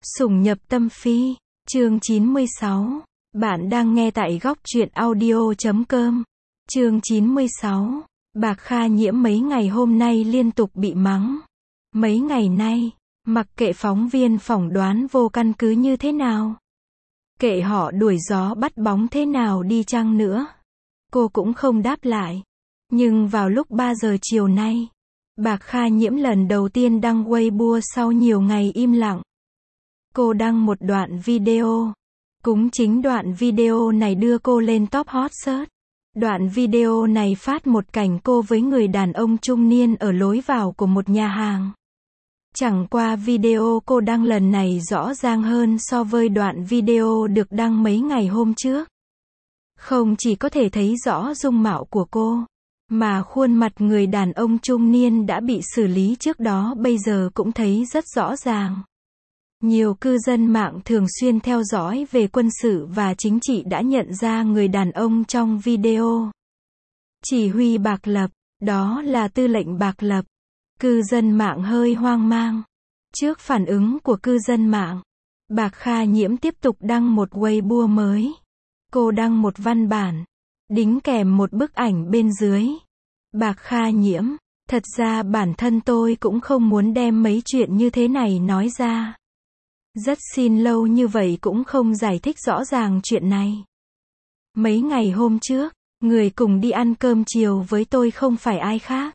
Sủng nhập tâm phi, chương 96. Bạn đang nghe tại góc truyện audio.com. Chương 96. Bạc Kha Nhiễm mấy ngày hôm nay liên tục bị mắng. Mấy ngày nay, mặc kệ phóng viên phỏng đoán vô căn cứ như thế nào, kệ họ đuổi gió bắt bóng thế nào đi chăng nữa, cô cũng không đáp lại. Nhưng vào lúc 3 giờ chiều nay, Bạc Kha Nhiễm lần đầu tiên đăng Weibo sau nhiều ngày im lặng. Cô đăng một đoạn video. Cũng chính đoạn video này đưa cô lên top hot search. Đoạn video này phát một cảnh cô với người đàn ông trung niên ở lối vào của một nhà hàng. Chẳng qua video cô đăng lần này rõ ràng hơn so với đoạn video được đăng mấy ngày hôm trước. Không chỉ có thể thấy rõ dung mạo của cô, mà khuôn mặt người đàn ông trung niên đã bị xử lý trước đó bây giờ cũng thấy rất rõ ràng. Nhiều cư dân mạng thường xuyên theo dõi về quân sự và chính trị đã nhận ra người đàn ông trong video. Chỉ huy Bạc Lập, đó là tư lệnh Bạc Lập. Cư dân mạng hơi hoang mang. Trước phản ứng của cư dân mạng, Bạc Kha Nhiễm tiếp tục đăng một Weibo mới. Cô đăng một văn bản, đính kèm một bức ảnh bên dưới. Bạc Kha Nhiễm, thật ra bản thân tôi cũng không muốn đem mấy chuyện như thế này nói ra. Rất xin lâu như vậy cũng không giải thích rõ ràng chuyện này. Mấy ngày hôm trước, người cùng đi ăn cơm chiều với tôi không phải ai khác,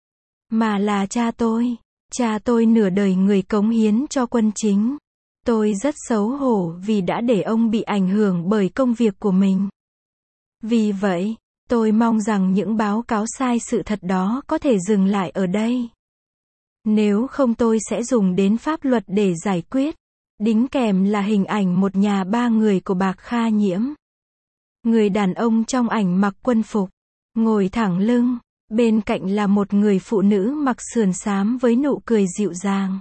mà là cha tôi. Cha tôi nửa đời người cống hiến cho quân chính. Tôi rất xấu hổ vì đã để ông bị ảnh hưởng bởi công việc của mình. Vì vậy, tôi mong rằng những báo cáo sai sự thật đó có thể dừng lại ở đây. Nếu không tôi sẽ dùng đến pháp luật để giải quyết. Đính kèm là hình ảnh một nhà 3 người của Bạc Kha Nhiễm. Người đàn ông trong ảnh mặc quân phục, ngồi thẳng lưng, bên cạnh là một người phụ nữ mặc sườn xám với nụ cười dịu dàng.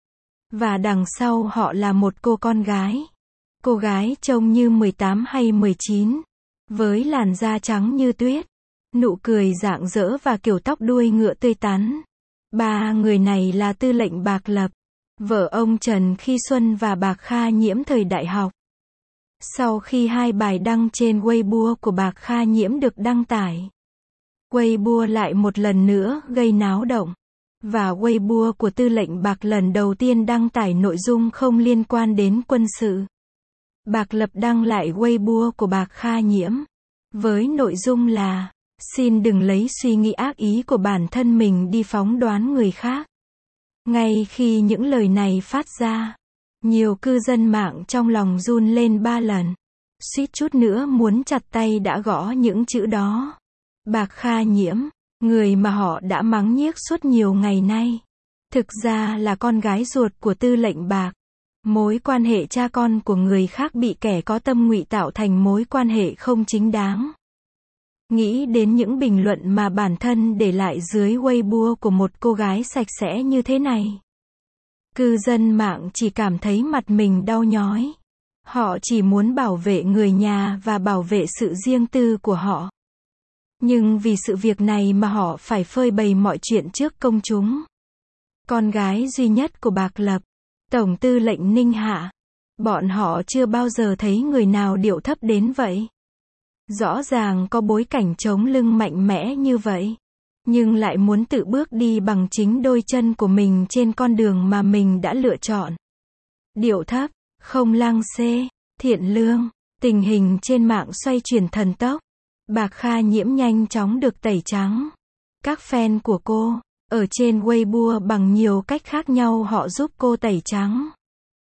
Và đằng sau họ là một cô con gái. Cô gái trông như 18 hay 19, với làn da trắng như tuyết, nụ cười rạng rỡ và kiểu tóc đuôi ngựa tươi tắn. 3 người này là tư lệnh Bạc Lập, vợ ông Trần Khi Xuân và Bạc Kha Nhiễm thời đại học. Sau khi 2 bài đăng trên Weibo của Bạc Kha Nhiễm được đăng tải, Weibo lại một lần nữa gây náo động. Và Weibo của tư lệnh Bạc lần đầu tiên đăng tải nội dung không liên quan đến quân sự. Bạc Lập đăng lại Weibo của Bạc Kha Nhiễm với nội dung là: xin đừng lấy suy nghĩ ác ý của bản thân mình đi phóng đoán người khác. Ngay khi những lời này phát ra, nhiều cư dân mạng trong lòng run lên 3 lần. Suýt chút nữa muốn chặt tay đã gõ những chữ đó. Bạc Kha Nhiễm, người mà họ đã mắng nhiếc suốt nhiều ngày nay, thực ra là con gái ruột của tư lệnh Bạc. Mối quan hệ cha con của người khác bị kẻ có tâm ngụy tạo thành mối quan hệ không chính đáng. Nghĩ đến những bình luận mà bản thân để lại dưới Weibo của một cô gái sạch sẽ như thế này, cư dân mạng chỉ cảm thấy mặt mình đau nhói. Họ chỉ muốn bảo vệ người nhà và bảo vệ sự riêng tư của họ. Nhưng vì sự việc này mà họ phải phơi bày mọi chuyện trước công chúng. Con gái duy nhất của Bạc Lập, Tổng tư lệnh Ninh Hạ, bọn họ chưa bao giờ thấy người nào điệu thấp đến vậy. Rõ ràng có bối cảnh chống lưng mạnh mẽ như vậy, nhưng lại muốn tự bước đi bằng chính đôi chân của mình trên con đường mà mình đã lựa chọn. Điệu thấp, không lăng xê, thiện lương. Tình hình trên mạng xoay chuyển thần tốc. Bạc Kha Nhiễm nhanh chóng được tẩy trắng. Các fan của cô, ở trên Weibo bằng nhiều cách khác nhau họ giúp cô tẩy trắng.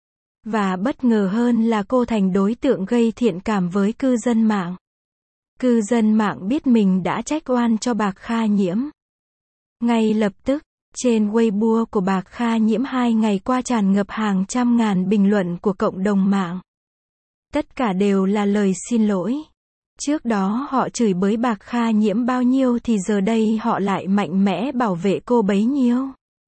Và bất ngờ hơn là cô thành đối tượng gây thiện cảm với cư dân mạng. Cư dân mạng biết mình đã trách oan cho Bạc Kha Nhiễm. Ngay lập tức, trên Weibo của Bạc Kha Nhiễm 2 ngày qua tràn ngập hàng trăm ngàn bình luận của cộng đồng mạng. Tất cả đều là lời xin lỗi. Trước đó họ chửi bới Bạc Kha Nhiễm bao nhiêu thì giờ đây họ lại mạnh mẽ bảo vệ cô bấy nhiêu.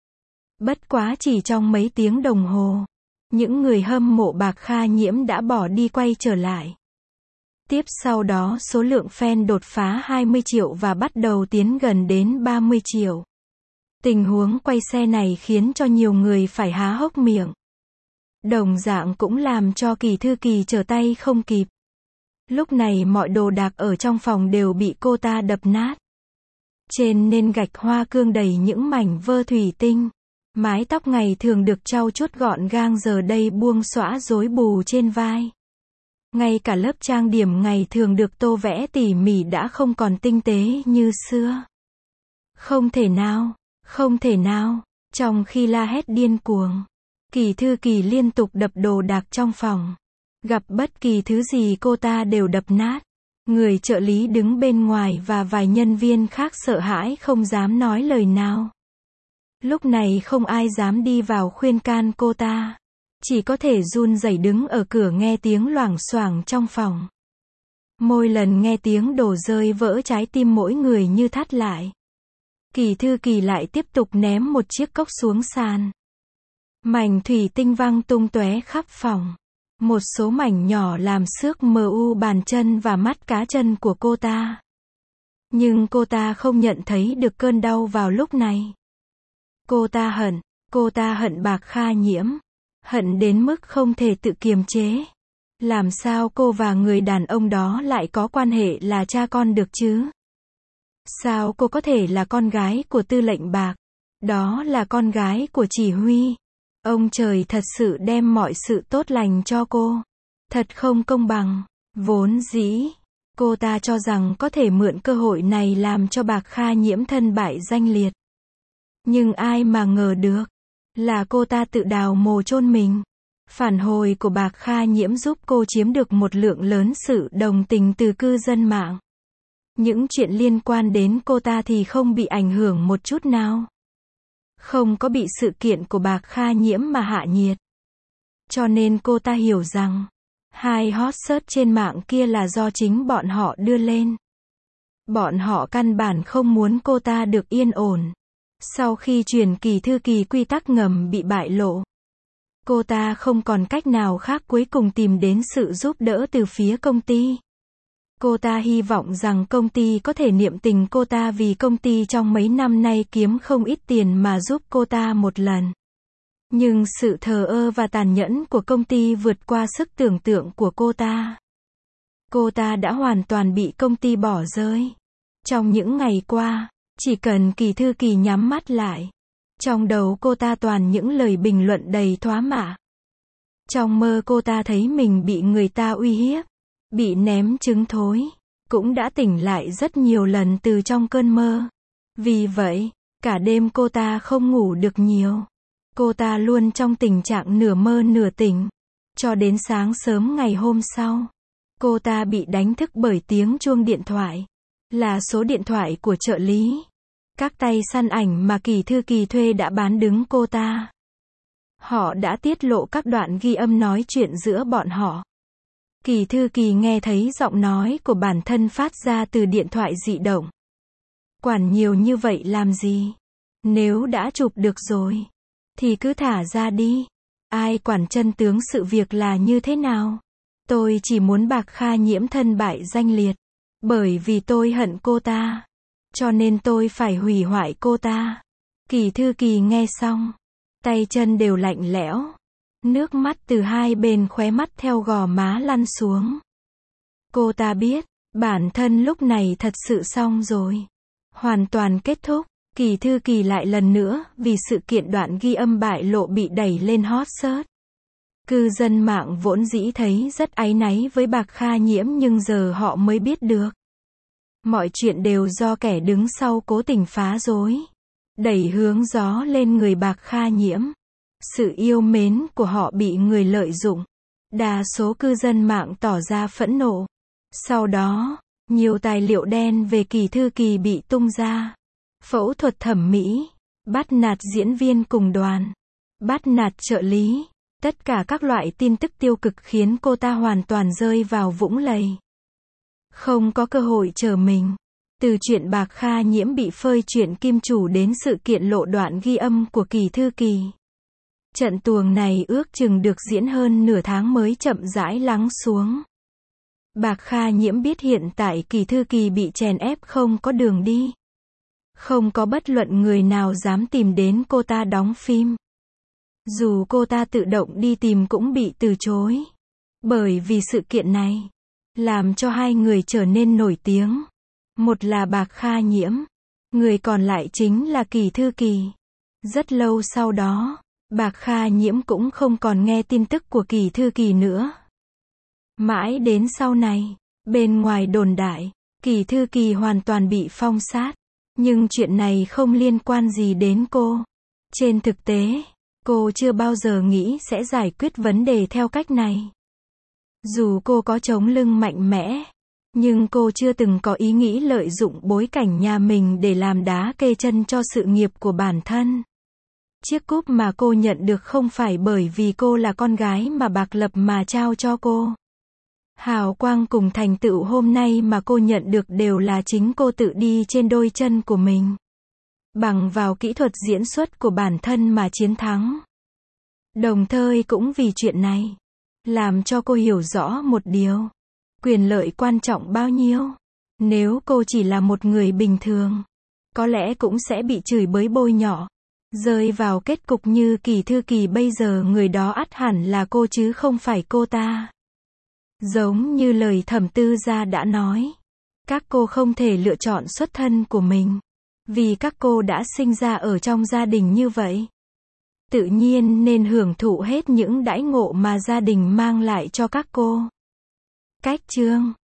Bất quá chỉ trong mấy tiếng đồng hồ, những người hâm mộ Bạc Kha Nhiễm đã bỏ đi quay trở lại. Tiếp sau đó số lượng fan đột phá 20 triệu và bắt đầu tiến gần đến 30 triệu. Tình huống quay xe này khiến cho nhiều người phải há hốc miệng. Đồng dạng cũng làm cho Kỳ Thư Kỳ trở tay không kịp. Lúc này mọi đồ đạc ở trong phòng đều bị cô ta đập nát. Trên nền gạch hoa cương đầy những mảnh vỡ thủy tinh. Mái tóc ngày thường được trau chuốt gọn gàng giờ đây buông xõa rối bù trên vai. Ngay cả lớp trang điểm ngày thường được tô vẽ tỉ mỉ đã không còn tinh tế như xưa. Không thể nào, không thể nào. Trong khi la hét điên cuồng, Kỳ Thư Kỳ liên tục đập đồ đạc trong phòng. Gặp bất kỳ thứ gì cô ta đều đập nát. Người trợ lý đứng bên ngoài và vài nhân viên khác sợ hãi không dám nói lời nào. Lúc này không ai dám đi vào khuyên can cô ta. Chỉ có thể run rẩy đứng ở cửa nghe tiếng loảng xoảng trong phòng. Mỗi lần nghe tiếng đồ rơi vỡ trái tim mỗi người như thắt lại. Kỳ Thư Kỳ lại tiếp tục ném một chiếc cốc xuống sàn. Mảnh thủy tinh văng tung tóe khắp phòng. Một số mảnh nhỏ làm xước mờ u bàn chân và mắt cá chân của cô ta. Nhưng cô ta không nhận thấy được cơn đau vào lúc này. Cô ta hận Bạc Kha Nhiễm. Hận đến mức không thể tự kiềm chế. Làm sao cô và người đàn ông đó lại có quan hệ là cha con được chứ? Sao cô có thể là con gái của Tư lệnh Bạc? Đó là con gái của chỉ huy. Ông trời thật sự đem mọi sự tốt lành cho cô. Thật không công bằng. Vốn dĩ, cô ta cho rằng có thể mượn cơ hội này làm cho Bạc Kha Nhiễm thân bại danh liệt. Nhưng ai mà ngờ được, là cô ta tự đào mồ chôn mình. Phản hồi của Bạc Kha Nhiễm giúp cô chiếm được một lượng lớn sự đồng tình từ cư dân mạng. Những chuyện liên quan đến cô ta thì không bị ảnh hưởng một chút nào. Không có bị sự kiện của Bạc Kha Nhiễm mà hạ nhiệt. Cho nên cô ta hiểu rằng, hai hot search trên mạng kia là do chính bọn họ đưa lên. Bọn họ căn bản không muốn cô ta được yên ổn. Sau khi truyền Kỳ Thư Kỳ quy tắc ngầm bị bại lộ, cô ta không còn cách nào khác cuối cùng tìm đến sự giúp đỡ từ phía công ty. Cô ta hy vọng rằng công ty có thể niệm tình cô ta vì công ty trong mấy năm nay kiếm không ít tiền mà giúp cô ta một lần. Nhưng sự thờ ơ và tàn nhẫn của công ty vượt qua sức tưởng tượng của cô ta. Cô ta đã hoàn toàn bị công ty bỏ rơi. Trong những ngày qua, chỉ cần Kỳ Thư Kỳ nhắm mắt lại, trong đầu cô ta toàn những lời bình luận đầy thóa mạ. Trong mơ cô ta thấy mình bị người ta uy hiếp, bị ném trứng thối, cũng đã tỉnh lại rất nhiều lần từ trong cơn mơ. Vì vậy, cả đêm cô ta không ngủ được nhiều. Cô ta luôn trong tình trạng nửa mơ nửa tỉnh. Cho đến sáng sớm ngày hôm sau, cô ta bị đánh thức bởi tiếng chuông điện thoại. Là số điện thoại của trợ lý. Các tay săn ảnh mà Kỳ Thư Kỳ thuê đã bán đứng cô ta. Họ đã tiết lộ các đoạn ghi âm nói chuyện giữa bọn họ. Kỳ Thư Kỳ nghe thấy giọng nói của bản thân phát ra từ điện thoại di động. Quản nhiều như vậy làm gì? Nếu đã chụp được rồi, thì cứ thả ra đi. Ai quản chân tướng sự việc là như thế nào? Tôi chỉ muốn Bạc Kha Nhiễm thân bại danh liệt. Bởi vì tôi hận cô ta. Cho nên tôi phải hủy hoại cô ta. Kỳ Thư Kỳ nghe xong, tay chân đều lạnh lẽo. Nước mắt từ hai bên khóe mắt theo gò má lăn xuống. Cô ta biết, bản thân lúc này thật sự xong rồi. Hoàn toàn kết thúc. Kỳ Thư Kỳ lại lần nữa, vì sự kiện đoạn ghi âm bại lộ bị đẩy lên hot search. Cư dân mạng vốn dĩ thấy rất áy náy với Bạc Kha Nhiễm nhưng giờ họ mới biết được. Mọi chuyện đều do kẻ đứng sau cố tình phá rối. Đẩy hướng gió lên người Bạc Kha Nhiễm. Sự yêu mến của họ bị người lợi dụng. Đa số cư dân mạng tỏ ra phẫn nộ. Sau đó, nhiều tài liệu đen về Kỳ Thư Kỳ bị tung ra. Phẫu thuật thẩm mỹ, bắt nạt diễn viên cùng đoàn, bắt nạt trợ lý. Tất cả các loại tin tức tiêu cực khiến cô ta hoàn toàn rơi vào vũng lầy. Không có cơ hội trở mình. Từ chuyện Bạc Kha Nhiễm bị phơi chuyện kim chủ đến sự kiện lộ đoạn ghi âm của Kỳ Thư Kỳ. Trận tuồng này ước chừng được diễn hơn nửa tháng mới chậm rãi lắng xuống. Bạc Kha Nhiễm biết hiện tại Kỳ Thư Kỳ bị chèn ép không có đường đi. Không có bất luận người nào dám tìm đến cô ta đóng phim. Dù cô ta tự động đi tìm cũng bị từ chối. Bởi vì sự kiện này, làm cho hai người trở nên nổi tiếng. Một là Bạc Kha Nhiễm, người còn lại chính là Kỳ Thư Kỳ. Rất lâu sau đó, Bạc Kha Nhiễm cũng không còn nghe tin tức của Kỳ Thư Kỳ nữa. Mãi đến sau này, bên ngoài đồn đại, Kỳ Thư Kỳ hoàn toàn bị phong sát. Nhưng chuyện này không liên quan gì đến cô. Trên thực tế, cô chưa bao giờ nghĩ sẽ giải quyết vấn đề theo cách này. Dù cô có chống lưng mạnh mẽ, nhưng cô chưa từng có ý nghĩ lợi dụng bối cảnh nhà mình để làm đá kê chân cho sự nghiệp của bản thân. Chiếc cúp mà cô nhận được không phải bởi vì cô là con gái mà Bạc Lập mà trao cho cô. Hào quang cùng thành tựu hôm nay mà cô nhận được đều là chính cô tự đi trên đôi chân của mình. Bằng vào kỹ thuật diễn xuất của bản thân mà chiến thắng. Đồng thời cũng vì chuyện này, làm cho cô hiểu rõ một điều. Quyền lợi quan trọng bao nhiêu. Nếu cô chỉ là một người bình thường, có lẽ cũng sẽ bị chửi bới bôi nhọ. Rơi vào kết cục như Kỳ Thư Kỳ bây giờ, người đó ắt hẳn là cô chứ không phải cô ta. Giống như lời Thẩm Tư Gia đã nói, các cô không thể lựa chọn xuất thân của mình, vì các cô đã sinh ra ở trong gia đình như vậy. Tự nhiên nên hưởng thụ hết những đãi ngộ mà gia đình mang lại cho các cô. Cách chương